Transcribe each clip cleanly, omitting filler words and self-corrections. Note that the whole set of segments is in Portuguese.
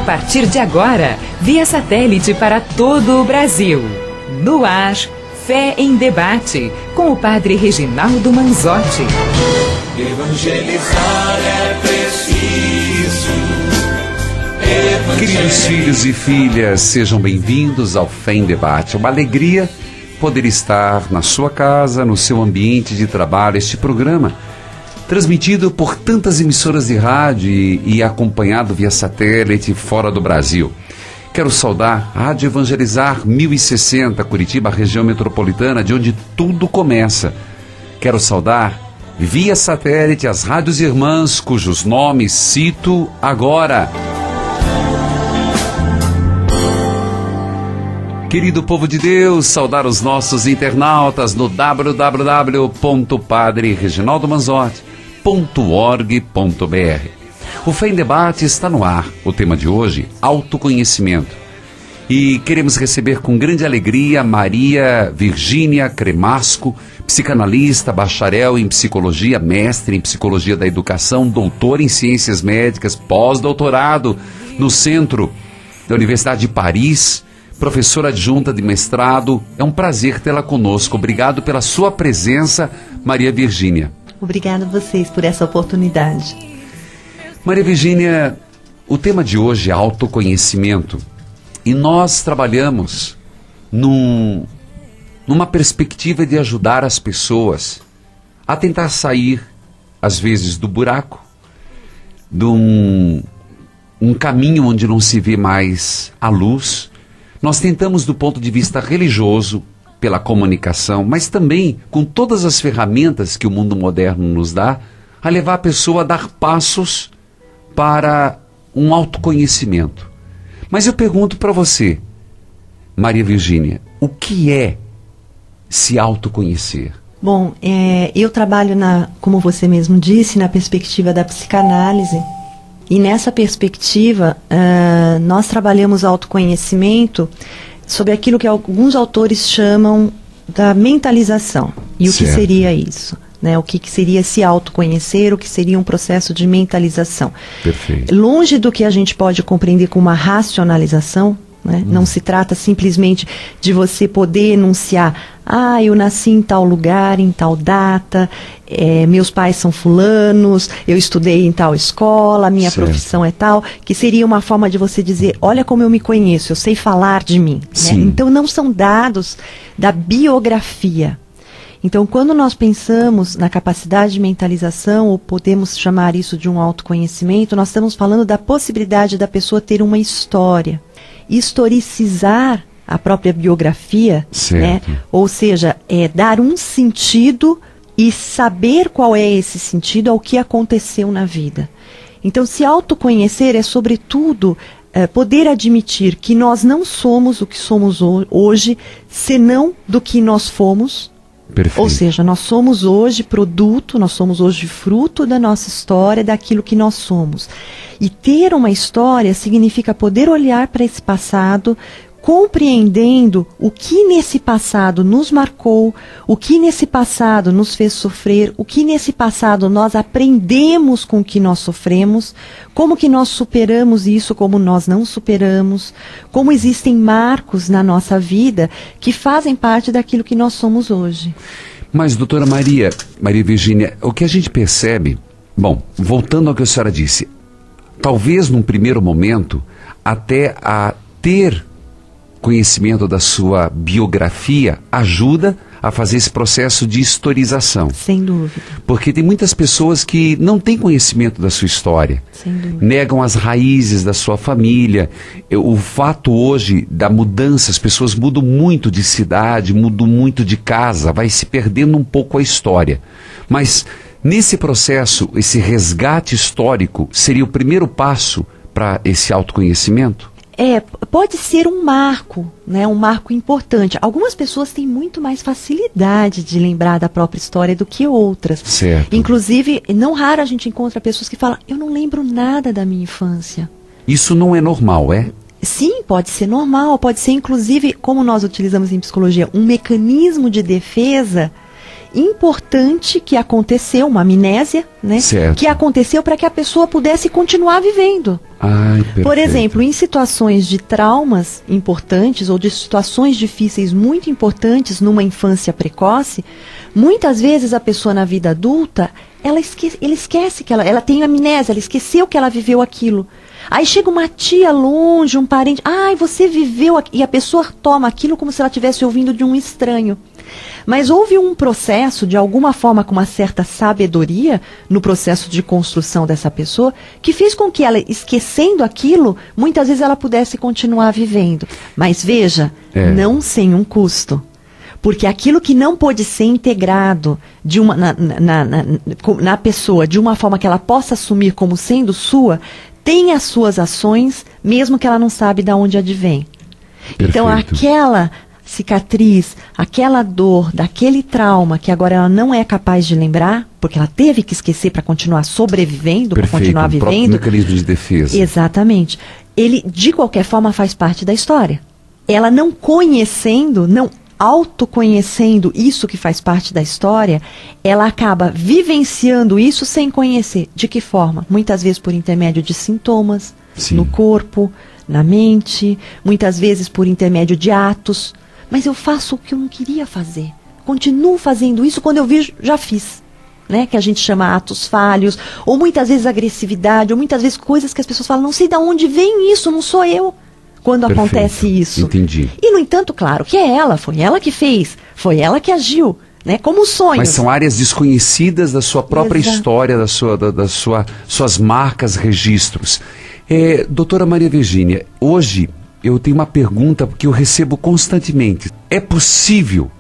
partir de agora, via satélite para todo o Brasil. No ar, Fé em Debate, com o Padre Reginaldo Manzotti. Evangelizar é preciso. Queridos filhos e filhas, sejam bem-vindos ao Fé em Debate. É uma alegria poder estar na sua casa, no seu ambiente de trabalho. Este programa, transmitido por tantas emissoras de rádio e acompanhado via satélite fora do Brasil. Quero saudar a Rádio Evangelizar 1060, Curitiba, região metropolitana, de onde tudo começa. Quero saudar via satélite as rádios irmãs, cujos nomes cito agora. Querido povo de Deus, saudar os nossos internautas no www.padrereginaldomanzotti.org.br. O Fé em Debate está no ar. O tema de hoje, autoconhecimento. E queremos receber com grande alegria Maria Virgínia Cremasco, psicanalista, bacharel em psicologia, mestre em psicologia da educação, doutora em ciências médicas, pós-doutorado no centro da Universidade de Paris, professora adjunta de mestrado. É um prazer tê-la conosco. Obrigado pela sua presença, Maria Virgínia. Obrigada a vocês por essa oportunidade. Maria Virgínia, o tema de hoje é autoconhecimento. E nós trabalhamos numa perspectiva de ajudar as pessoas a tentar sair, às vezes, do buraco, de um caminho onde não se vê mais a luz. Nós tentamos, do ponto de vista religioso, pela comunicação, mas também com todas as ferramentas que o mundo moderno nos dá, a levar a pessoa a dar passos para um autoconhecimento. Mas eu pergunto para você, Maria Virgínia, o que é se autoconhecer? Bom, eu trabalho, como você mesmo disse, na perspectiva da psicanálise. E nessa perspectiva, nós trabalhamos autoconhecimento sobre aquilo que alguns autores chamam da mentalização. E o que seria isso? Né? O que seria se autoconhecer, o que seria um processo de mentalização. Perfeito. Longe do que a gente pode compreender como uma racionalização, né? Não se trata simplesmente de você poder enunciar: eu nasci em tal lugar, em tal data, meus pais são fulanos, eu estudei em tal escola, minha profissão é tal, que seria uma forma de você dizer: olha como eu me conheço, eu sei falar de mim. Né? Então não são dados da biografia. Então, quando nós pensamos na capacidade de mentalização, ou podemos chamar isso de um autoconhecimento, nós estamos falando da possibilidade da pessoa ter uma história, historicizar a própria biografia, né? Ou seja, dar um sentido e saber qual é esse sentido ao que aconteceu na vida. Então, se autoconhecer é, sobretudo, poder admitir que nós não somos o que somos hoje, senão do que nós fomos. Perfeito. Ou seja, nós somos hoje produto, nós somos hoje fruto da nossa história, daquilo que nós somos. E ter uma história significa poder olhar para esse passado, compreendendo o que nesse passado nos marcou, o que nesse passado nos fez sofrer, o que nesse passado nós aprendemos com o que nós sofremos, como que nós superamos isso, como nós não superamos, como existem marcos na nossa vida que fazem parte daquilo que nós somos hoje. Mas, doutora Maria Virgínia, o que a gente percebe, bom, voltando ao que a senhora disse, talvez num primeiro momento, até a ter conhecimento da sua biografia ajuda a fazer esse processo de historização. Sem dúvida. Porque tem muitas pessoas que não têm conhecimento da sua história. Sem dúvida. Negam as raízes da sua família. O fato hoje da mudança, as pessoas mudam muito de cidade, mudam muito de casa, vai se perdendo um pouco a história. Mas nesse processo, esse resgate histórico seria o primeiro passo para esse autoconhecimento? Pode ser um marco, né? Um marco importante. Algumas pessoas têm muito mais facilidade de lembrar da própria história do que outras. Certo. Inclusive, não raro a gente encontra pessoas que falam: eu não lembro nada da minha infância. Isso não é normal, é? Sim, pode ser normal, pode ser inclusive, como nós utilizamos em psicologia, um mecanismo de defesa importante que aconteceu, uma amnésia, né? Certo. Que aconteceu para que a pessoa pudesse continuar vivendo. Ai, perfeito. Por exemplo, em situações de traumas importantes ou de situações difíceis muito importantes numa infância precoce, muitas vezes a pessoa na vida adulta, ela esquece que ela tem amnésia, ela esqueceu que ela viveu aquilo. Aí chega uma tia longe, um parente, ai, você viveu aqui, e a pessoa toma aquilo como se ela estivesse ouvindo de um estranho. Mas houve um processo, de alguma forma, com uma certa sabedoria no processo de construção dessa pessoa, que fez com que ela, esquecendo aquilo, muitas vezes ela pudesse continuar vivendo. Mas veja, não sem um custo. Porque aquilo que não pôde ser integrado na pessoa de uma forma que ela possa assumir como sendo sua, tem as suas ações, mesmo que ela não sabe de onde advém. Perfeito. Então, aquela cicatriz, aquela dor, daquele trauma que agora ela não é capaz de lembrar, porque ela teve que esquecer para continuar sobrevivendo, para continuar vivendo. Próprio mecanismo de defesa. Exatamente. Ele, de qualquer forma, faz parte da história. Ela não conhecendo, não autoconhecendo isso que faz parte da história, ela acaba vivenciando isso sem conhecer. De que forma? Muitas vezes por intermédio de sintomas, Sim. no corpo, na mente, muitas vezes por intermédio de atos. Mas eu faço o que eu não queria fazer. Continuo fazendo isso, quando eu vejo, já fiz. Né? Que a gente chama atos falhos, ou muitas vezes agressividade, ou muitas vezes coisas que as pessoas falam, não sei de onde vem isso, não sou eu. Quando Perfeito. Acontece isso. Entendi. E, no entanto, claro, que é ela, foi ela que fez, foi ela que agiu, né? Como sonhos. Mas são áreas desconhecidas da sua própria Exato. História, suas marcas, registros. Doutora Maria Virgínia, hoje eu tenho uma pergunta que eu recebo constantemente. É possível,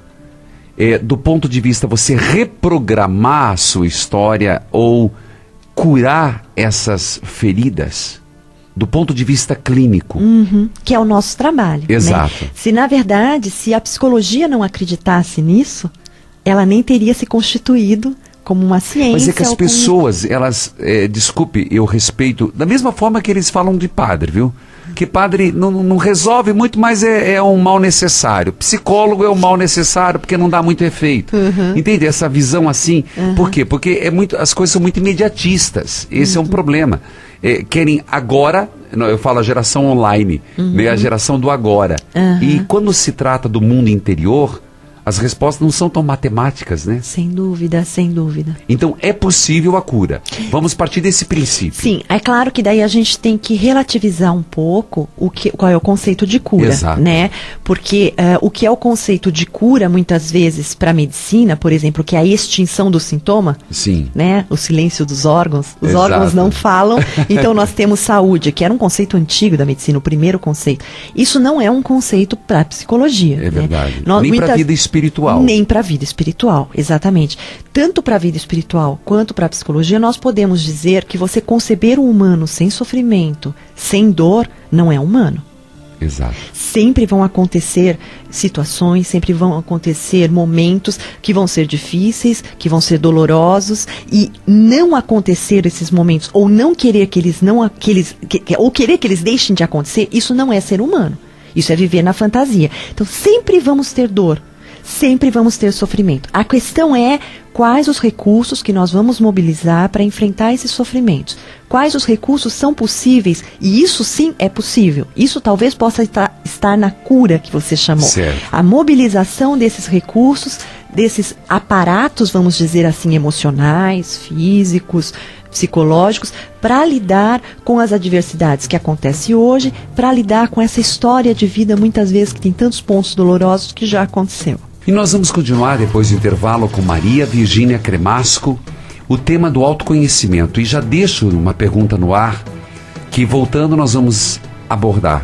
do ponto de vista, você reprogramar a sua história ou curar essas feridas? Do ponto de vista clínico. Que é o nosso trabalho. Exato. Né? Se, na verdade, se a psicologia não acreditasse nisso, ela nem teria se constituído como uma ciência. Mas é que as pessoas, elas, desculpe, eu respeito, da mesma forma que eles falam de padre, viu? Que padre não resolve muito, mas é um mal necessário. Psicólogo é um mal necessário porque não dá muito efeito. Entende? Essa visão assim. Por quê? Porque as coisas são muito imediatistas. Esse é um problema. Querem agora, eu falo a geração online, né, a geração do agora. E quando se trata do mundo interior, as respostas não são tão matemáticas, né? Sem dúvida, sem dúvida. Então, é possível a cura. Vamos partir desse princípio. Sim, é claro que daí a gente tem que relativizar um pouco qual é o conceito de cura, Exato. Né? Porque o que é o conceito de cura, muitas vezes, para a medicina, por exemplo, que é a extinção do sintoma, Sim. né? O silêncio dos órgãos. Os Exato. órgãos não falam, então nós temos saúde, que era um conceito antigo da medicina, o primeiro conceito. Isso não é um conceito para a psicologia. É verdade. Né? Nem para a vida espiritual. Nem para a vida espiritual, exatamente. Tanto para a vida espiritual quanto para a psicologia, nós podemos dizer que você conceber um humano sem sofrimento, sem dor, não é humano. Exato. Sempre vão acontecer situações, sempre vão acontecer momentos que vão ser difíceis, que vão ser dolorosos, e não acontecer esses momentos, ou não querer que eles ou querer que eles deixem de acontecer, isso não é ser humano. Isso é viver na fantasia. Então sempre vamos ter dor. Sempre vamos ter sofrimento. A questão é quais os recursos que nós vamos mobilizar para enfrentar esses sofrimentos. Quais os recursos são possíveis, e isso sim é possível. Isso talvez possa estar na cura que você chamou. Certo. A mobilização desses recursos, desses aparatos, vamos dizer assim, emocionais, físicos, psicológicos, para lidar com as adversidades que acontecem hoje, para lidar com essa história de vida, muitas vezes, que tem tantos pontos dolorosos que já aconteceu. E nós vamos continuar depois do intervalo com Maria Virgínia Cremasco, o tema do autoconhecimento. E já deixo uma pergunta no ar, que voltando nós vamos abordar.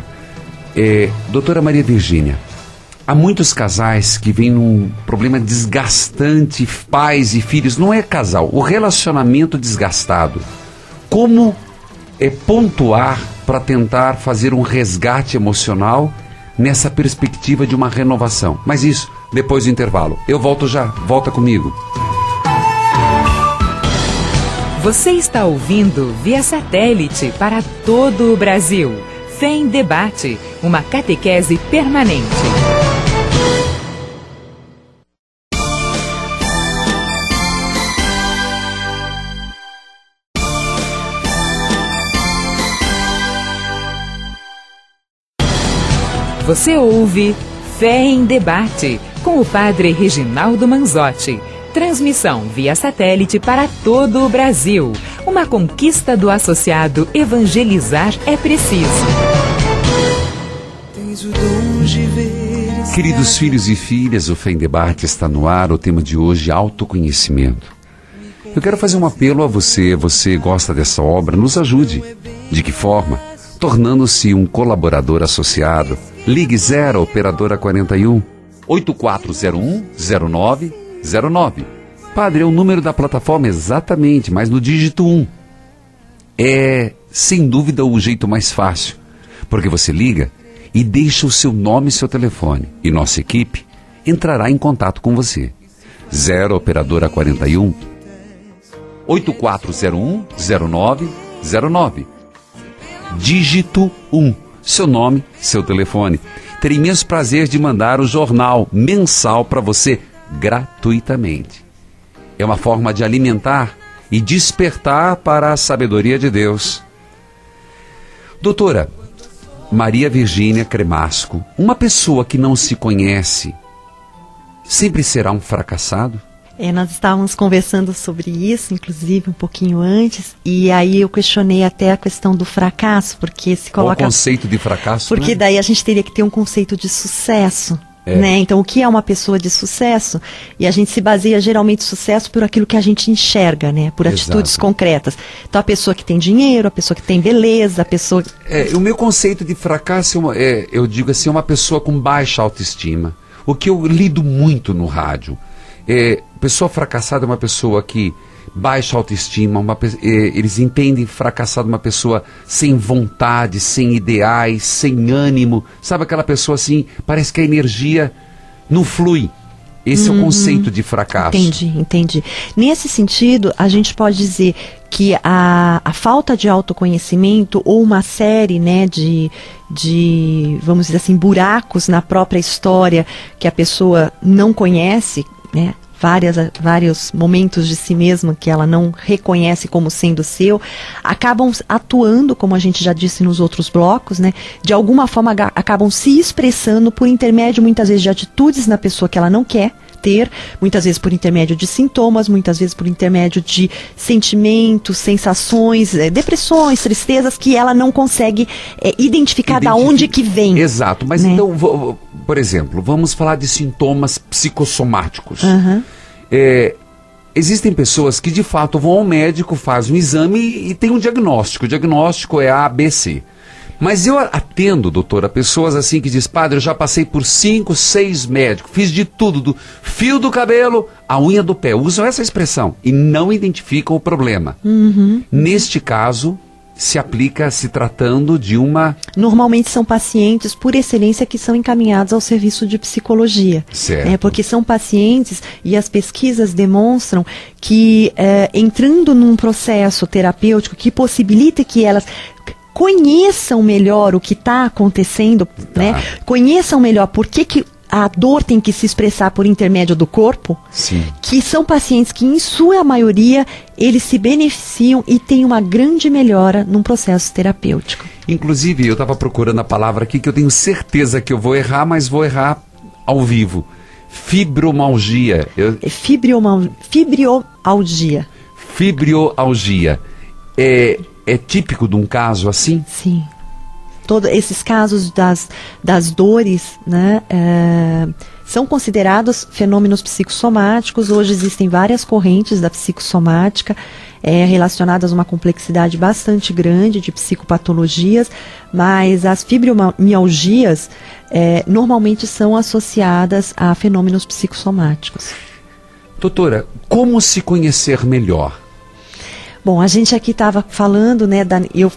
Doutora Maria Virgínia, há muitos casais que vêm num problema desgastante, pais e filhos, não é casal, o relacionamento desgastado. Como pontuar para tentar fazer um resgate emocional nessa perspectiva de uma renovação? Mas isso, depois do intervalo. Eu volto já, volta comigo. Você está ouvindo via satélite para todo o Brasil. Fé em Debate, uma catequese permanente. Você ouve Fé em Debate, com o Padre Reginaldo Manzotti. Transmissão via satélite para todo o Brasil. Uma conquista do associado Evangelizar é Preciso. Queridos filhos e filhas, o Fé em Debate está no ar. O tema de hoje, autoconhecimento. Eu quero fazer um apelo a você. Você gosta dessa obra? Nos ajude. De que forma? Tornando-se um colaborador associado. Ligue 0 Operadora 41 8401-0909. Padre, é o número da plataforma exatamente, mas no dígito 1. É, sem dúvida, o jeito mais fácil. Porque você liga e deixa o seu nome e seu telefone. E nossa equipe entrará em contato com você. 0 Operadora 41 8401-0909. Dígito 1. Seu nome, seu telefone. Terei imenso prazer de mandar o jornal mensal para você gratuitamente. É uma forma de alimentar e despertar para a sabedoria de Deus. Doutora Maria Virgínia Cremasco, uma pessoa que não se conhece sempre será um fracassado? Nós estávamos conversando sobre isso, inclusive, um pouquinho antes, e aí eu questionei até a questão do fracasso, porque se coloca... Qual o conceito de fracasso? Porque daí a gente teria que ter um conceito de sucesso, né? Então, o que é uma pessoa de sucesso? E a gente se baseia geralmente sucesso por aquilo que a gente enxerga, né? Por atitudes concretas. Então, a pessoa que tem dinheiro, a pessoa que tem beleza, a pessoa... O meu conceito de fracasso, eu digo assim, é uma pessoa com baixa autoestima. O que eu lido muito no rádio. Pessoa fracassada é uma pessoa que baixa autoestima, eles entendem fracassado uma pessoa sem vontade, sem ideais, sem ânimo. Sabe aquela pessoa assim, parece que a energia não flui. Esse é o conceito de fracasso. Entendi. Nesse sentido, a gente pode dizer que a falta de autoconhecimento ou uma série, né, de, vamos dizer assim, buracos na própria história que a pessoa não conhece, né, vários momentos de si mesma que ela não reconhece como sendo seu, acabam atuando, como a gente já disse nos outros blocos, né, de alguma forma acabam se expressando por intermédio, muitas vezes, de atitudes na pessoa que ela não quer ter, muitas vezes por intermédio de sintomas, muitas vezes por intermédio de sentimentos, sensações, depressões, tristezas que ela não consegue identificar da onde que vem. Exato, mas né? Então, por exemplo, vamos falar de sintomas psicossomáticos. Existem pessoas que de fato vão ao médico, fazem um exame e tem um diagnóstico. O diagnóstico é A, B, C. Mas eu atendo, doutora, pessoas assim que dizem, padre, eu já passei por 5, 6 médicos, fiz de tudo, do fio do cabelo à unha do pé. Usam essa expressão e não identificam o problema. Neste caso, se aplica se tratando de uma... Normalmente são pacientes, por excelência, que são encaminhados ao serviço de psicologia. Certo. Porque são pacientes, e as pesquisas demonstram que entrando num processo terapêutico que possibilita que elas conheçam melhor o que está acontecendo, né? Conheçam melhor por que a dor tem que se expressar por intermédio do corpo. Sim. Que são pacientes que, em sua maioria, eles se beneficiam e têm uma grande melhora num processo terapêutico. Inclusive, eu estava procurando a palavra aqui que eu tenho certeza que eu vou errar, mas vou errar ao vivo. Fibromialgia. Fibromialgia. Fibromialgia. É típico de um caso assim? Sim. Todos esses casos das dores, né, são considerados fenômenos psicossomáticos. Hoje existem várias correntes da psicossomática relacionadas a uma complexidade bastante grande de psicopatologias, mas as fibromialgias normalmente são associadas a fenômenos psicossomáticos. Doutora, como se conhecer melhor? Bom, a gente aqui estava falando, né, eu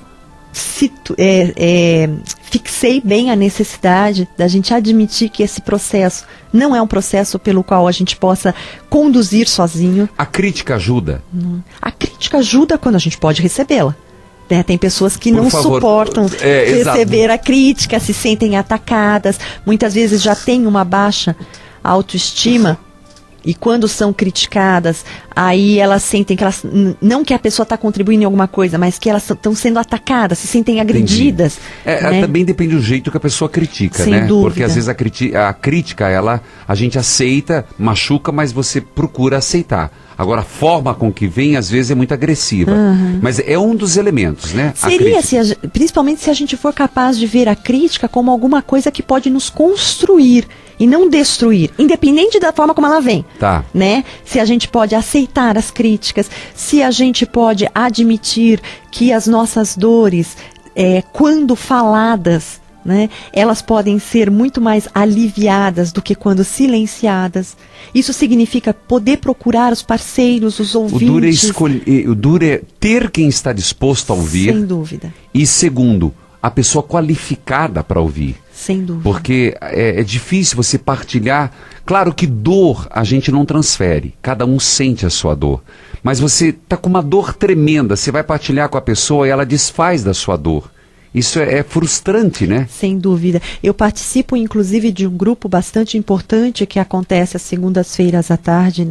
fixei bem a necessidade da gente admitir que esse processo não é um processo pelo qual a gente possa conduzir sozinho. A crítica ajuda? A crítica ajuda quando a gente pode recebê-la. Né? Tem pessoas que não suportam receber a crítica, se sentem atacadas, muitas vezes já têm uma baixa autoestima. E quando são criticadas, aí elas sentem que elas, não que a pessoa está contribuindo em alguma coisa, mas que elas estão sendo atacadas, se sentem agredidas. Né? Também depende do jeito que a pessoa critica, Sem né? dúvida. Porque às vezes a crítica, a gente aceita, machuca, mas você procura aceitar. Agora, a forma com que vem, às vezes, é muito agressiva. Mas é um dos elementos, né? Seria, principalmente se a gente for capaz de ver a crítica como alguma coisa que pode nos construir e não destruir, independente da forma como ela vem. Tá. Né? Se a gente pode aceitar as críticas, se a gente pode admitir que as nossas dores, quando faladas, né, elas podem ser muito mais aliviadas do que quando silenciadas. Isso significa poder procurar os parceiros, os ouvintes. O duro é ter quem está disposto a ouvir. Sem dúvida. E segundo, a pessoa qualificada para ouvir. Sem dúvida. Porque é difícil você partilhar. Claro que dor a gente não transfere. Cada um sente a sua dor. Mas você está com uma dor tremenda. Você vai partilhar com a pessoa e ela desfaz da sua dor. Isso é frustrante, né? Sem dúvida. Eu participo, inclusive, de um grupo bastante importante que acontece às segundas-feiras à tarde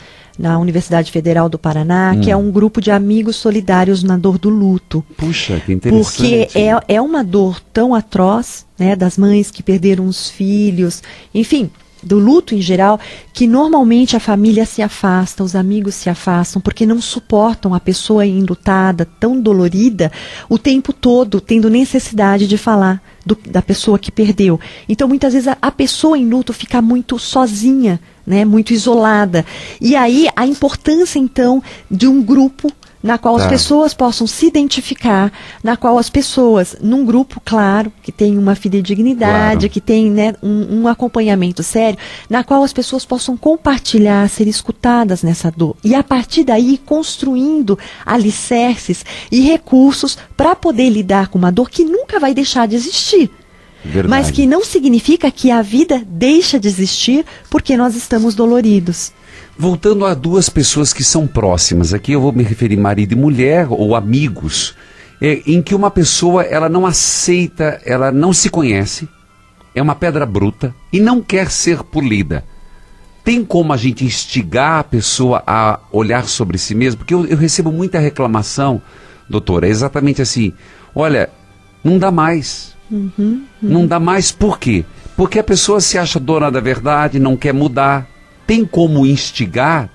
na Universidade Federal do Paraná, que é um grupo de amigos solidários na dor do luto. Puxa, que interessante. Porque é uma dor tão atroz, né, das mães que perderam os filhos, enfim, do luto em geral, que normalmente a família se afasta, os amigos se afastam, porque não suportam a pessoa enlutada, tão dolorida, o tempo todo, tendo necessidade de falar da pessoa que perdeu. Então, muitas vezes, a pessoa em luto fica muito sozinha, né, muito isolada. E aí, a importância, então, de um grupo na qual as pessoas possam se identificar, na qual as pessoas, num grupo, claro, que tem uma fidedignidade, que tem, né, um acompanhamento sério, na qual as pessoas possam compartilhar, ser escutadas nessa dor. E a partir daí, construindo alicerces e recursos para poder lidar com uma dor que nunca vai deixar de existir. Verdade. Mas que não significa que a vida deixa de existir porque nós estamos doloridos. Voltando a duas pessoas que são próximas, aqui eu vou me referir marido e mulher ou amigos, em que uma pessoa ela não aceita, ela não se conhece, é uma pedra bruta e não quer ser polida. Tem como a gente instigar a pessoa a olhar sobre si mesmo? Porque eu recebo muita reclamação, doutora, é exatamente assim, olha, não dá mais. Não dá mais por quê? Porque a pessoa se acha dona da verdade, não quer mudar. Tem como instigar?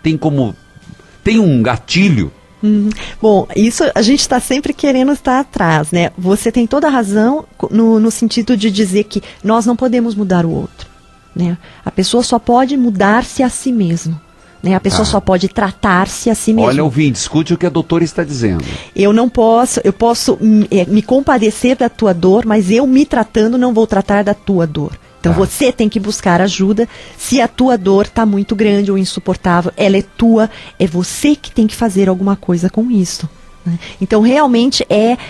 Tem um gatilho? Bom, isso a gente está sempre querendo estar atrás, né? Você tem toda a razão no sentido de dizer que nós não podemos mudar o outro, né? A pessoa só pode mudar-se a si mesmo, né? A pessoa só pode tratar-se a si mesmo. Olha, ouvinte, escute o que a doutora está dizendo. Eu posso me compadecer da tua dor, mas eu me tratando não vou tratar da tua dor. Então você tem que buscar ajuda. Se a tua dor está muito grande ou insuportável, ela é tua, é você que tem que fazer alguma coisa com isso, né? Então realmente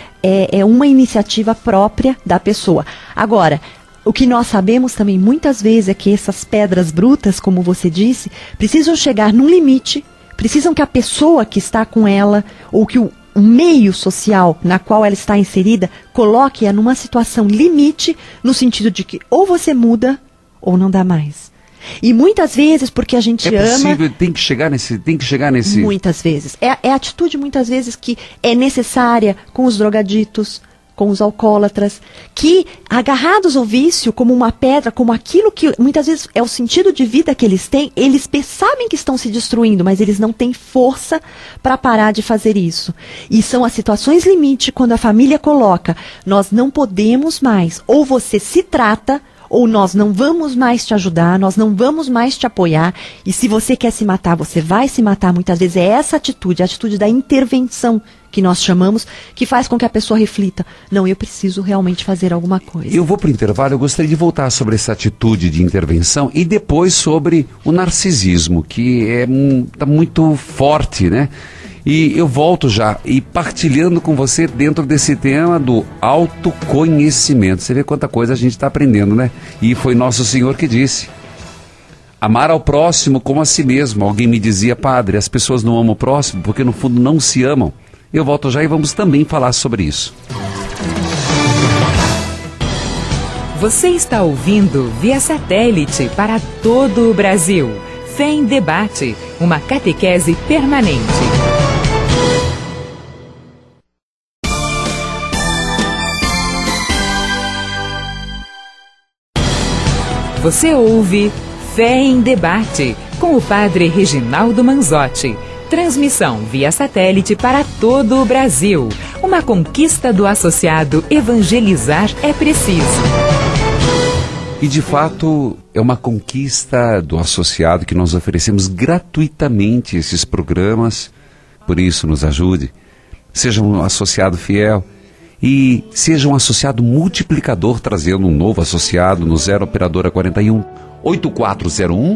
é uma iniciativa própria da pessoa. Agora, o que nós sabemos também muitas vezes é que essas pedras brutas, como você disse, precisam chegar num limite, precisam que a pessoa que está com ela, ou que o meio social na qual ela está inserida, coloque-a numa situação limite, no sentido de que ou você muda, ou não dá mais. E muitas vezes, porque a gente ama... É possível, tem que chegar nesse... Muitas vezes. É a atitude, muitas vezes, que é necessária com os drogaditos, com os alcoólatras, que, agarrados ao vício, como uma pedra, como aquilo que muitas vezes é o sentido de vida que eles têm, eles sabem que estão se destruindo, mas eles não têm força para parar de fazer isso. E são as situações limite, quando a família coloca, nós não podemos mais, ou você se trata, ou nós não vamos mais te ajudar, nós não vamos mais te apoiar, e se você quer se matar, você vai se matar. Muitas vezes é essa atitude, a atitude da intervenção, que nós chamamos, que faz com que a pessoa reflita, não, eu preciso realmente fazer alguma coisa. Eu vou para o intervalo, eu gostaria de voltar sobre essa atitude de intervenção e depois sobre o narcisismo, que tá muito forte, né? E eu volto já, e partilhando com você dentro desse tema do autoconhecimento. Você vê quanta coisa a gente está aprendendo, né? E foi Nosso Senhor que disse: amar ao próximo como a si mesmo. Alguém me dizia, padre, as pessoas não amam o próximo porque no fundo não se amam. Eu volto já e vamos também falar sobre isso. Você está ouvindo via satélite para todo o Brasil. Fé em Debate, uma catequese permanente. Você ouve Fé em Debate, com o Padre Reginaldo Manzotti. Transmissão via satélite para todo o Brasil. Uma conquista do associado Evangelizar é Preciso. E de fato é uma conquista do associado que nós oferecemos gratuitamente esses programas. Por isso nos ajude. Seja um associado fiel e seja um associado multiplicador, trazendo um novo associado no 0 Operadora 41 8401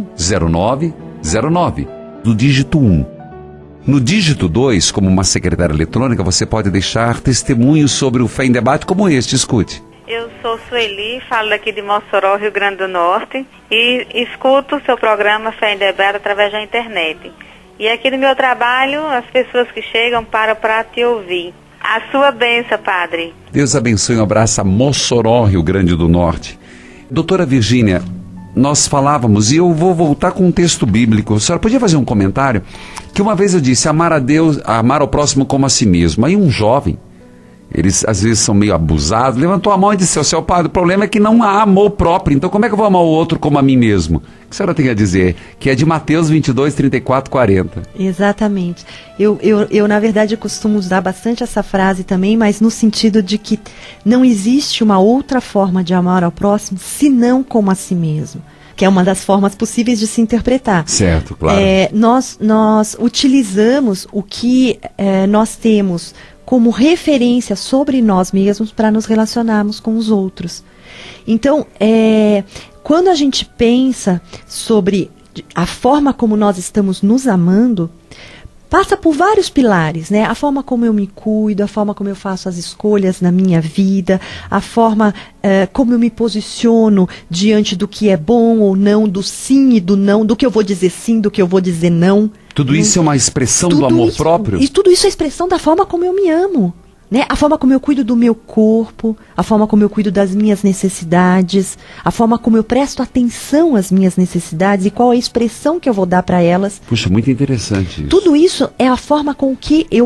0909 do dígito 1. No dígito 2, como uma secretária eletrônica, você pode deixar testemunhos sobre o Fé em Debate como este. Escute. Eu sou Sueli, falo daqui de Mossoró, Rio Grande do Norte, e escuto o seu programa Fé em Debate através da internet. E aqui no meu trabalho, as pessoas que chegam param para te ouvir. A sua bênção, Padre. Deus abençoe, um abraço a Mossoró, Rio Grande do Norte. Doutora Virgínia, nós falávamos, e eu vou voltar com um texto bíblico. A senhora podia fazer um comentário? Que uma vez eu disse, amar a Deus, amar ao próximo como a si mesmo. Aí um jovem, eles às vezes são meio abusados, levantou a mão e disse, seu padre, o problema é que não há amor próprio, então como é que eu vou amar o outro como a mim mesmo? O que a senhora tem a dizer? Que é de Mateus 22, 34, 40. Exatamente. Eu, na verdade, costumo usar bastante essa frase também, mas no sentido de que não existe uma outra forma de amar ao próximo senão como a si mesmo, que é uma das formas possíveis de se interpretar. Certo, claro. Nós utilizamos o que nós temos como referência sobre nós mesmos para nos relacionarmos com os outros. Então, quando a gente pensa sobre a forma como nós estamos nos amando, passa por vários pilares, né? A forma como eu me cuido, a forma como eu faço as escolhas na minha vida, a forma como eu me posiciono diante do que é bom ou não, do sim e do não, do que eu vou dizer sim, do que eu vou dizer não. Tudo isso é uma expressão do amor próprio? E tudo isso é expressão da forma como eu me amo. Né? A forma como eu cuido do meu corpo, a forma como eu cuido das minhas necessidades, a forma como eu presto atenção às minhas necessidades e qual a expressão que eu vou dar para elas. Puxa, muito interessante isso. Tudo isso é a forma com que eu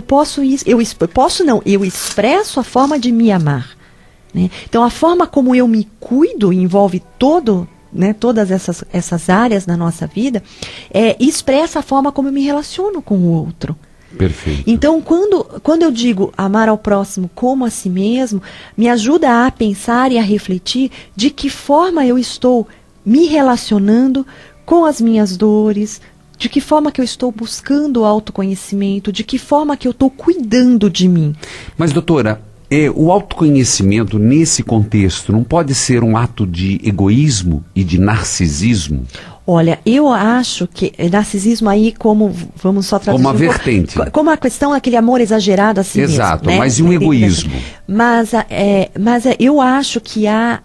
eu expresso a forma de me amar. Né? Então, a forma como eu me cuido envolve todas essas áreas da nossa vida, expressa a forma como eu me relaciono com o outro. Perfeito. Então, quando eu digo amar ao próximo como a si mesmo, me ajuda a pensar e a refletir de que forma eu estou me relacionando com as minhas dores, de que forma que eu estou buscando o autoconhecimento, de que forma que eu estou cuidando de mim. Mas, doutora, o autoconhecimento nesse contexto não pode ser um ato de egoísmo e de narcisismo? Olha, eu acho que narcisismo aí, vamos só traduzir como uma vertente. Como a questão daquele amor exagerado a si mesmo. Exato, né? Mas e um egoísmo? Mas eu acho que há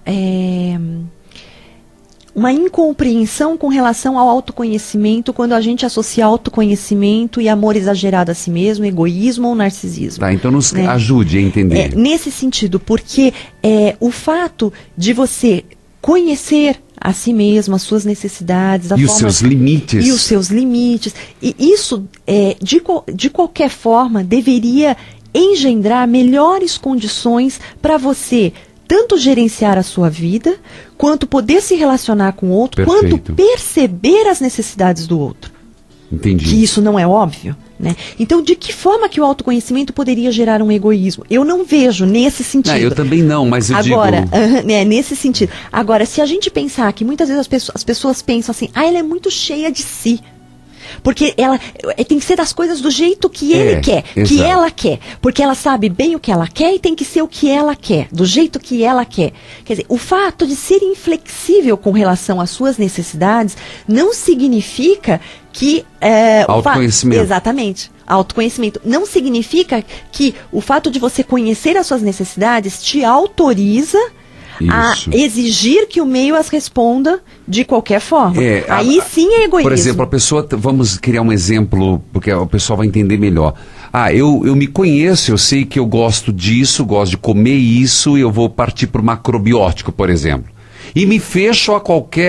uma incompreensão com relação ao autoconhecimento quando a gente associa autoconhecimento e amor exagerado a si mesmo, egoísmo ou narcisismo. Tá, então nos ajude a entender. Nesse sentido, porque o fato de você conhecer a si mesmo, as suas necessidades, os seus limites. E os seus limites. E isso, de qualquer forma, deveria engendrar melhores condições para você tanto gerenciar a sua vida, quanto poder se relacionar com o outro, Perfeito. quanto perceber as necessidades do outro. Entendi. Que isso não é óbvio, né? Então, de que forma que o autoconhecimento poderia gerar um egoísmo? Eu não vejo nesse sentido. Eu também não, mas eu digo... nesse sentido. Agora, se a gente pensar que muitas vezes as pessoas pensam assim, ela é muito cheia de si. Porque ela tem que ser das coisas do jeito que ele quer, que ela quer. Porque ela sabe bem o que ela quer e tem que ser o que ela quer, do jeito que ela quer. Quer dizer, o fato de ser inflexível com relação às suas necessidades não significa que... autoconhecimento. Exatamente. Autoconhecimento. Não significa que o fato de você conhecer as suas necessidades te autoriza a exigir que o meio as responda de qualquer forma. Aí sim é egoísmo. Por exemplo, a pessoa, vamos criar um exemplo, porque o pessoal vai entender melhor. Eu me conheço, eu sei que eu gosto disso, gosto de comer isso, eu vou partir para o macrobiótico, por exemplo. E me fecho a qualquer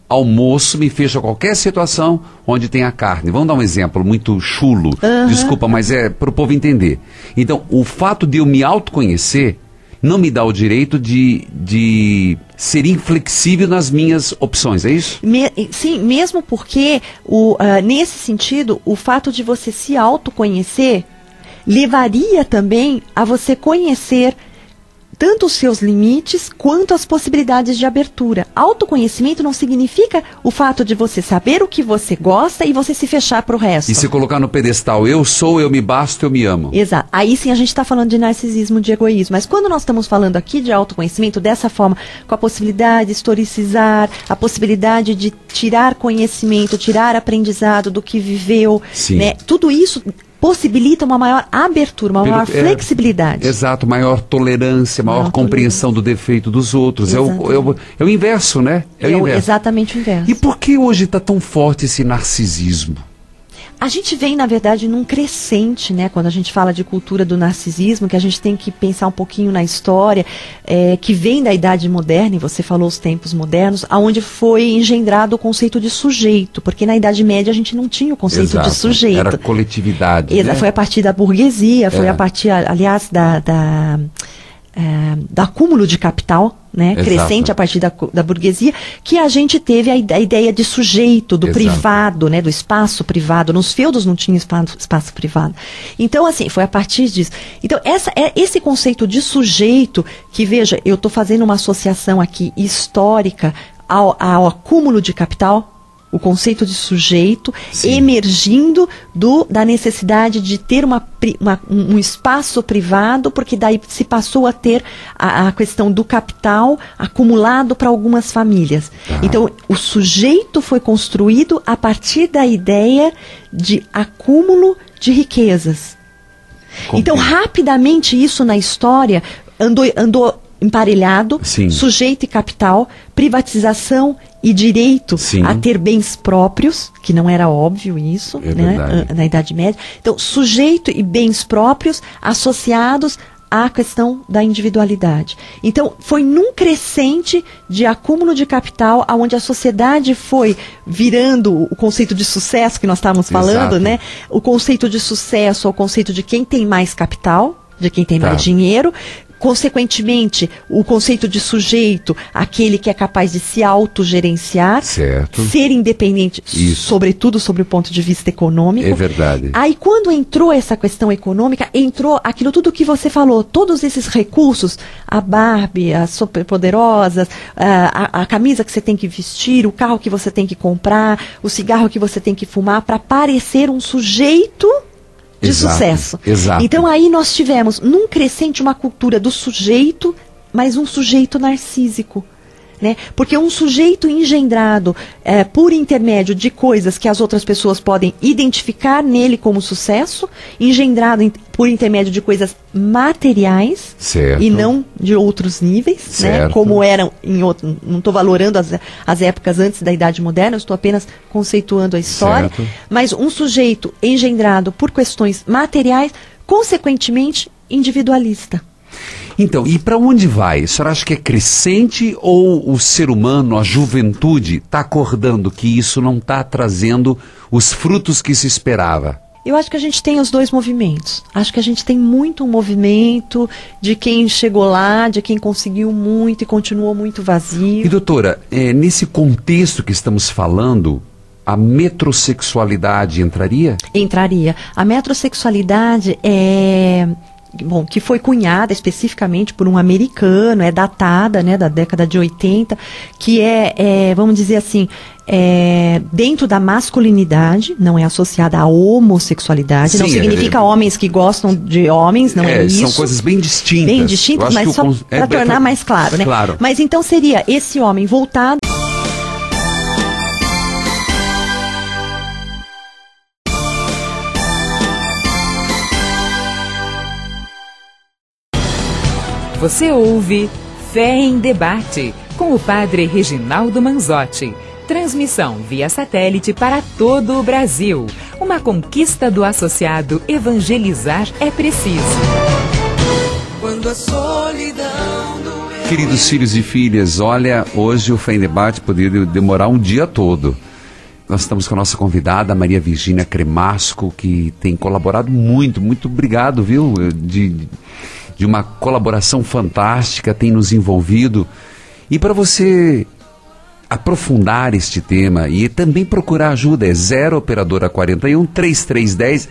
almoço, me fecho a qualquer situação onde tem a carne. Vamos dar um exemplo muito chulo, desculpa, mas é para o povo entender. Então, o fato de eu me autoconhecer não me dá o direito de ser inflexível nas minhas opções, é isso? Sim, mesmo porque, nesse sentido, o fato de você se autoconhecer levaria também a você conhecer tanto os seus limites quanto as possibilidades de abertura. Autoconhecimento não significa o fato de você saber o que você gosta e você se fechar para o resto. E se colocar no pedestal, eu sou, eu me basto, eu me amo. Exato. Aí sim a gente está falando de narcisismo, de egoísmo. Mas quando nós estamos falando aqui de autoconhecimento, dessa forma, com a possibilidade de historicizar, a possibilidade de tirar conhecimento, tirar aprendizado do que viveu, né? Tudo isso possibilita uma maior abertura, uma maior flexibilidade. Exato, maior tolerância, maior compreensão do defeito dos outros. É o inverso, né? É o inverso. Exatamente o inverso. E por que hoje está tão forte esse narcisismo? A gente vem, na verdade, num crescente, né? Quando a gente fala de cultura do narcisismo, que a gente tem que pensar um pouquinho na história, que vem da Idade Moderna, e você falou os tempos modernos, onde foi engendrado o conceito de sujeito, porque na Idade Média a gente não tinha o conceito de sujeito. Era coletividade, né? Foi a partir da burguesia, foi a partir, aliás, do acúmulo de capital, né, crescente a partir da burguesia, que a gente teve a ideia de sujeito, do privado, né, do espaço privado. Nos feudos não tinha espaço privado. Então, assim, foi a partir disso. Então, esse conceito de sujeito, que, veja, eu estou fazendo uma associação aqui histórica ao acúmulo de capital, o conceito de sujeito, emergindo da necessidade de ter um espaço privado, porque daí se passou a ter a questão do capital acumulado para algumas famílias. Então, o sujeito foi construído a partir da ideia de acúmulo de riquezas. Então, rapidamente isso na história andou emparelhado, sujeito e capital, privatização e direito a ter bens próprios, que não era óbvio isso, né, na Idade Média. Então, sujeito e bens próprios associados à questão da individualidade. Então, foi num crescente de acúmulo de capital, onde a sociedade foi virando o conceito de sucesso que nós estávamos falando, né? O conceito de sucesso, o conceito de quem tem mais capital, de quem tem mais dinheiro. Consequentemente, o conceito de sujeito, aquele que é capaz de se autogerenciar, ser independente, sobretudo sobre o ponto de vista econômico. É verdade. Aí, quando entrou essa questão econômica, entrou aquilo tudo que você falou, todos esses recursos, a Barbie, as superpoderosas, a camisa que você tem que vestir, o carro que você tem que comprar, o cigarro que você tem que fumar, para parecer um sujeito de sucesso. Então aí nós tivemos num crescente uma cultura do sujeito, mas um sujeito narcísico, né? Porque um sujeito engendrado por intermédio de coisas que as outras pessoas podem identificar nele como sucesso, engendrado por intermédio de coisas materiais e não de outros níveis, né? Como eram em outro. Não estou valorando as épocas antes da Idade Moderna, eu estou apenas conceituando a história. Mas um sujeito engendrado por questões materiais, consequentemente individualista. Então, e para onde vai? A senhora acha que é crescente ou o ser humano, a juventude, está acordando que isso não está trazendo os frutos que se esperava? Eu acho que a gente tem os dois movimentos. Acho que a gente tem muito um movimento de quem chegou lá, de quem conseguiu muito e continuou muito vazio. E doutora, nesse contexto que estamos falando, a metrosexualidade entraria? Entraria. A metrosexualidade que foi cunhada especificamente por um americano, é datada, né, da década de 80, que vamos dizer assim, dentro da masculinidade, não é associada à homossexualidade, não significa homens que gostam de homens, não é isso. São coisas bem distintas. Bem distintas, mas só para tornar mais claro, né? Claro. Mas então seria esse homem voltado... Você ouve Fé em Debate, com o padre Reginaldo Manzotti. Transmissão via satélite para todo o Brasil. Uma conquista do associado Evangelizar é Preciso. Quando a solidão doer. Queridos filhos e filhas, olha, hoje o Fé em Debate poderia demorar um dia todo. Nós estamos com a nossa convidada, Maria Virgínia Cremasco, que tem colaborado muito, muito obrigado, viu? De uma colaboração fantástica, tem nos envolvido. E para você aprofundar este tema e também procurar ajuda, é 0 operadora 41 3310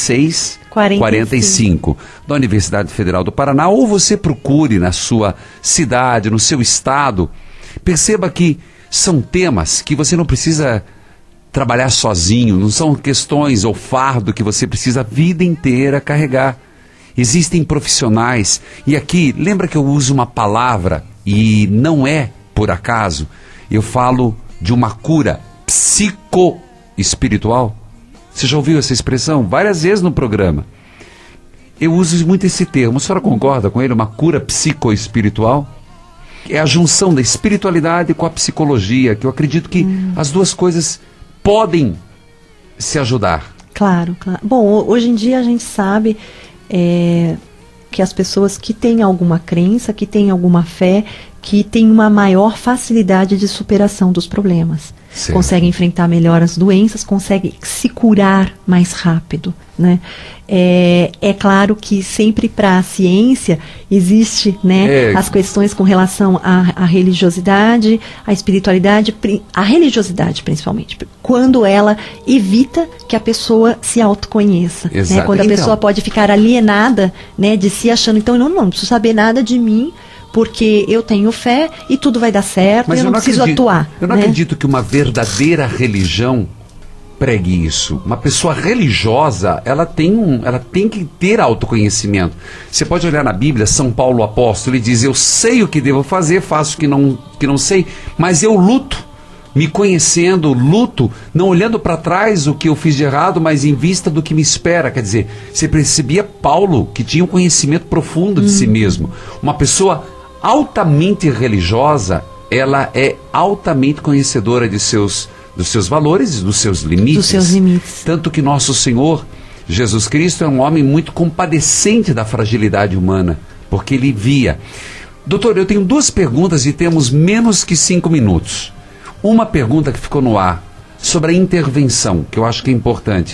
2645 da Universidade Federal do Paraná, ou você procure na sua cidade, no seu estado. Perceba que são temas que você não precisa trabalhar sozinho, não são questões ou fardo que você precisa a vida inteira carregar. Existem profissionais, e aqui, lembra que eu uso uma palavra e não é por acaso, eu falo de uma cura psicoespiritual. Você já ouviu essa expressão várias vezes no programa? Eu uso muito esse termo. A senhora concorda com ele? Uma cura psicoespiritual? É a junção da espiritualidade com a psicologia, que eu acredito que as duas coisas podem se ajudar. Claro, claro. Bom, hoje em dia a gente sabe que as pessoas que têm alguma crença, que têm alguma fé, que têm uma maior facilidade de superação dos problemas. Certo. Conseguem enfrentar melhor as doenças, conseguem se curar mais rápido, né? É claro que sempre para a ciência existe, né, as questões com relação à religiosidade, à espiritualidade, a religiosidade principalmente, quando ela evita que a pessoa se autoconheça, né? Quando a pessoa pode ficar alienada, né, de si, achando, então não preciso saber nada de mim, porque eu tenho fé e tudo vai dar certo, mas eu não preciso atuar. Eu não acredito que uma verdadeira religião pregue isso. Uma pessoa religiosa, ela tem que ter autoconhecimento. Você pode olhar na Bíblia, São Paulo apóstolo, ele diz, eu sei o que devo fazer, faço o que não sei, mas eu luto, me conhecendo, luto, não olhando para trás o que eu fiz de errado, mas em vista do que me espera. Quer dizer, você percebia Paulo, que tinha um conhecimento profundo de si mesmo. Uma pessoa altamente religiosa, ela é altamente conhecedora dos seus valores e dos seus limites. Dos seus limites. Tanto que nosso Senhor Jesus Cristo é um homem muito compadecente da fragilidade humana, porque ele via. Doutor, eu tenho duas perguntas e temos menos que 5 minutos. Uma pergunta que ficou no ar, sobre a intervenção, que eu acho que é importante.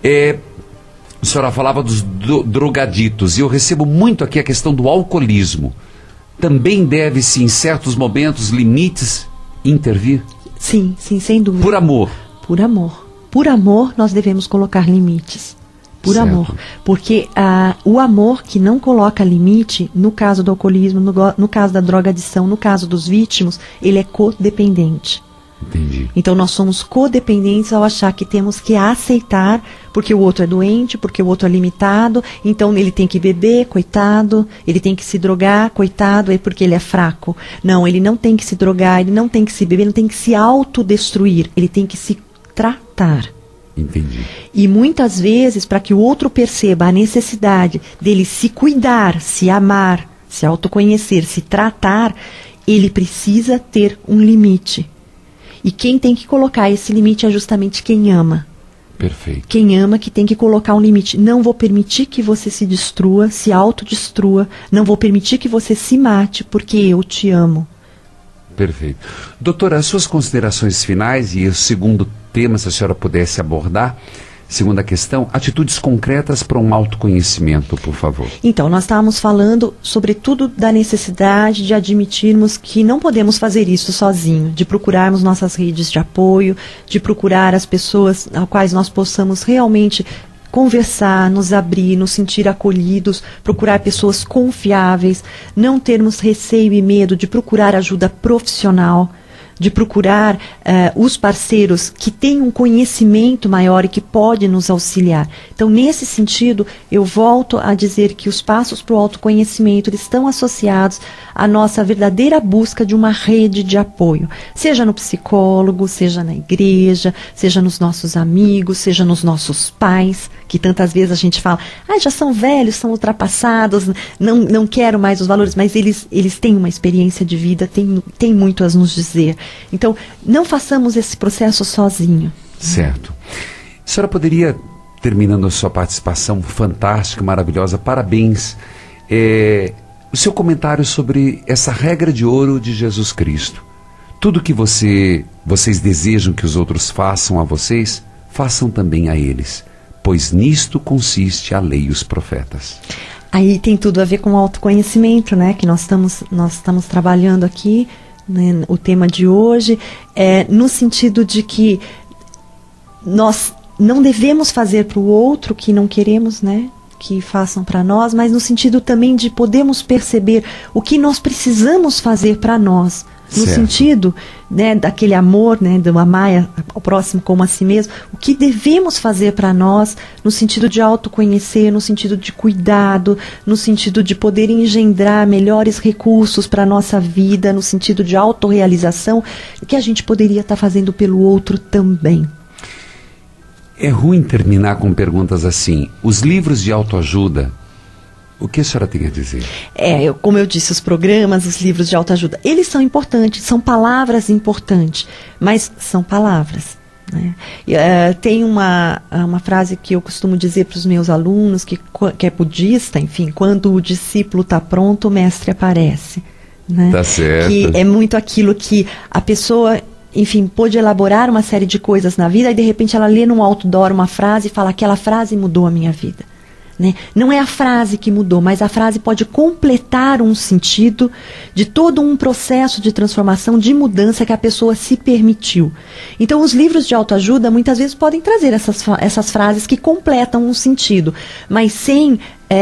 A senhora falava dos drogaditos, e eu recebo muito aqui a questão do alcoolismo. Também deve-se, em certos momentos, limites, intervir? Sim, sem dúvida. Por amor? Por amor. Por amor, nós devemos colocar limites. Por certo. Amor. Porque o amor que não coloca limite, no caso do alcoolismo, no caso da drogadição, no caso dos vítimos, ele é codependente. Entendi. Então nós somos codependentes ao achar que temos que aceitar, porque o outro é doente, porque o outro é limitado, então ele tem que beber, coitado, ele tem que se drogar, coitado, é porque ele é fraco. Não, ele não tem que se drogar, ele não tem que se beber, não tem que se autodestruir, ele tem que se tratar. Entendi. E muitas vezes, para que o outro perceba a necessidade dele se cuidar, se amar, se autoconhecer, se tratar, ele precisa ter um limite. E quem tem que colocar esse limite é justamente quem ama. Perfeito. Quem ama que tem que colocar um limite. Não vou permitir que você se destrua, se autodestrua. Não vou permitir que você se mate, porque eu te amo. Perfeito. Doutora, as suas considerações finais e o segundo tema, se a senhora pudesse abordar, segunda questão, atitudes concretas para um autoconhecimento, por favor. Então, nós estávamos falando, sobretudo, da necessidade de admitirmos que não podemos fazer isso sozinho, de procurarmos nossas redes de apoio, de procurar as pessoas às quais nós possamos realmente conversar, nos abrir, nos sentir acolhidos, procurar pessoas confiáveis, não termos receio e medo de procurar ajuda profissional, de procurar os parceiros que têm um conhecimento maior e que podem nos auxiliar. Então, nesse sentido, eu volto a dizer que os passos para o autoconhecimento eles estão associados à nossa verdadeira busca de uma rede de apoio, seja no psicólogo, seja na igreja, seja nos nossos amigos, seja nos nossos pais, que tantas vezes a gente fala, já são velhos, são ultrapassados, não quero mais os valores, mas eles têm uma experiência de vida, têm muito a nos dizer. Então, não façamos esse processo sozinho. Certo. A senhora poderia, terminando a sua participação fantástica, maravilhosa, parabéns, o seu comentário sobre essa regra de ouro de Jesus Cristo. Tudo que vocês desejam que os outros façam a vocês, façam também a eles, pois nisto consiste a lei e os profetas. Aí tem tudo a ver com o autoconhecimento, né? Que nós estamos trabalhando aqui, né, o tema de hoje, no sentido de que nós não devemos fazer para o outro que não queremos, né, que façam para nós, mas no sentido também de podermos perceber o que nós precisamos fazer para nós, no certo. Sentido, né, daquele amor, né, do amar ao próximo como a si mesmo, o que devemos fazer para nós, no sentido de autoconhecer, no sentido de cuidado, no sentido de poder engendrar melhores recursos para a nossa vida, no sentido de autorrealização, que a gente poderia estar fazendo pelo outro também. É ruim terminar com perguntas assim. Os livros de autoajuda, o que a senhora tem a dizer? Como eu disse, os programas, os livros de autoajuda, eles são importantes, são palavras importantes, mas são palavras, né? Tem uma frase que eu costumo dizer para os meus alunos, que é budista, enfim, quando o discípulo está pronto, o mestre aparece, né? Tá certo. Que é muito aquilo que a pessoa, enfim, pôde elaborar uma série de coisas na vida e de repente ela lê num outdoor uma frase e fala: aquela frase mudou a minha vida, né? Não é a frase que mudou, mas a frase pode completar um sentido de todo um processo de transformação, de mudança que a pessoa se permitiu. Então os livros de autoajuda muitas vezes podem trazer essas frases que completam um sentido, mas sem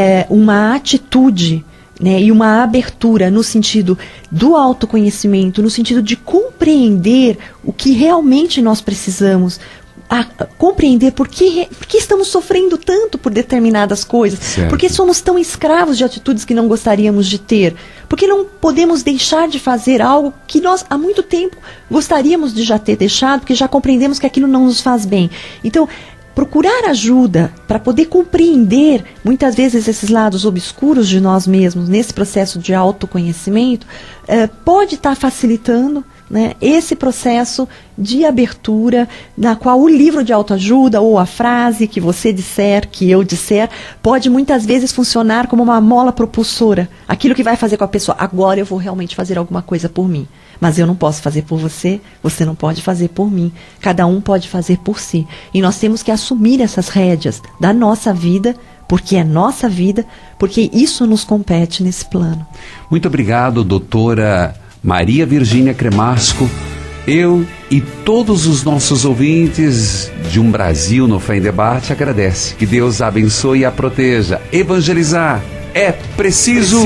uma atitude, né, e uma abertura no sentido do autoconhecimento, no sentido de compreender o que realmente nós precisamos, compreender por que estamos sofrendo tanto por determinadas coisas, certo. Porque somos tão escravos de atitudes que não gostaríamos de ter, porque não podemos deixar de fazer algo que nós há muito tempo gostaríamos de já ter deixado, porque já compreendemos que aquilo não nos faz bem. Então, procurar ajuda para poder compreender muitas vezes esses lados obscuros de nós mesmos nesse processo de autoconhecimento pode estar facilitando, né, esse processo de abertura, na qual o livro de autoajuda ou a frase que você disser, que eu disser, pode muitas vezes funcionar como uma mola propulsora, aquilo que vai fazer com a pessoa: agora eu vou realmente fazer alguma coisa por mim. Mas eu não posso fazer por você, você não pode fazer por mim. Cada um pode fazer por si. E nós temos que assumir essas rédeas da nossa vida, porque é nossa vida, porque isso nos compete nesse plano. Muito obrigado, doutora Maria Virgínia Cremasco. Eu e todos os nossos ouvintes de Um Brasil no Fé em Debate agradece. Que Deus a abençoe e a proteja. Evangelizar é preciso.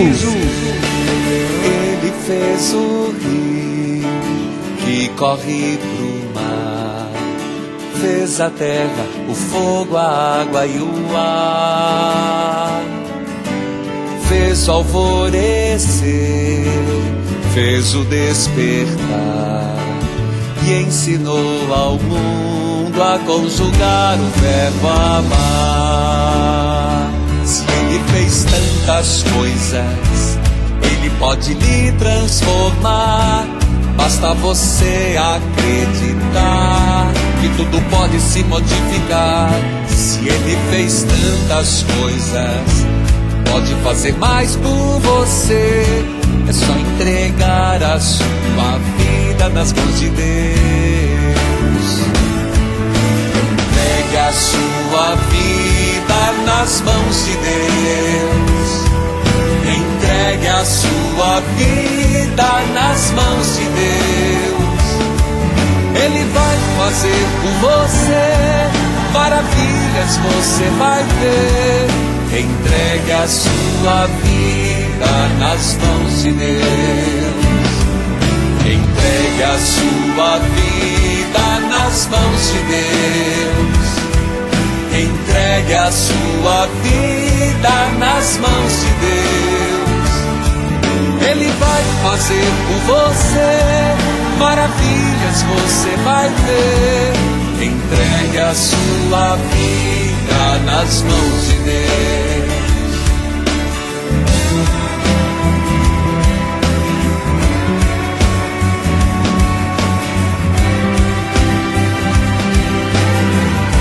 Ele fez o rio que corre pro mar, fez a terra, o fogo, a água e o ar, fez o alvorecer, fez o despertar e ensinou ao mundo a conjugar o verbo amar. Se ele fez tantas coisas, ele pode lhe transformar. Basta você acreditar que tudo pode se modificar. Se ele fez tantas coisas, pode fazer mais por você. É só entregar a sua vida nas mãos de Deus. Entregue a sua vida nas mãos de Deus. Entregue a sua vida nas mãos de Deus. Ele vai fazer por você maravilhas, você vai ver. Entregue a sua vida nas mãos de Deus. Entregue a sua vida nas mãos de Deus. Entregue a sua vida nas mãos de Deus. Ele vai fazer por você maravilhas, você vai ver. Entregue a sua vida nas mãos de Deus.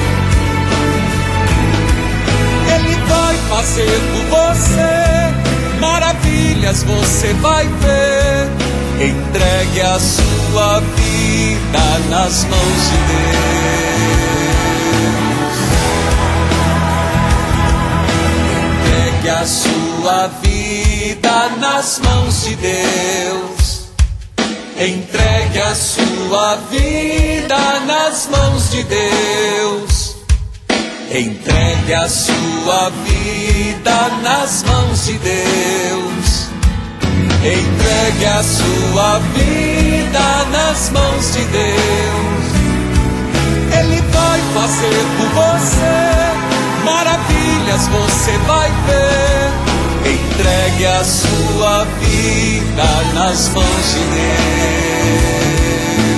Ele vai fazer por você maravilhas você vai ver. Entregue a sua vida nas mãos de Deus. Entregue a sua vida nas mãos de Deus. Entregue a sua vida nas mãos de Deus. Entregue a sua vida nas mãos de Deus. Entregue a sua vida nas mãos de Deus. Ele vai fazer por você, maravilhas você vai ver. Entregue a sua vida nas mãos de Deus.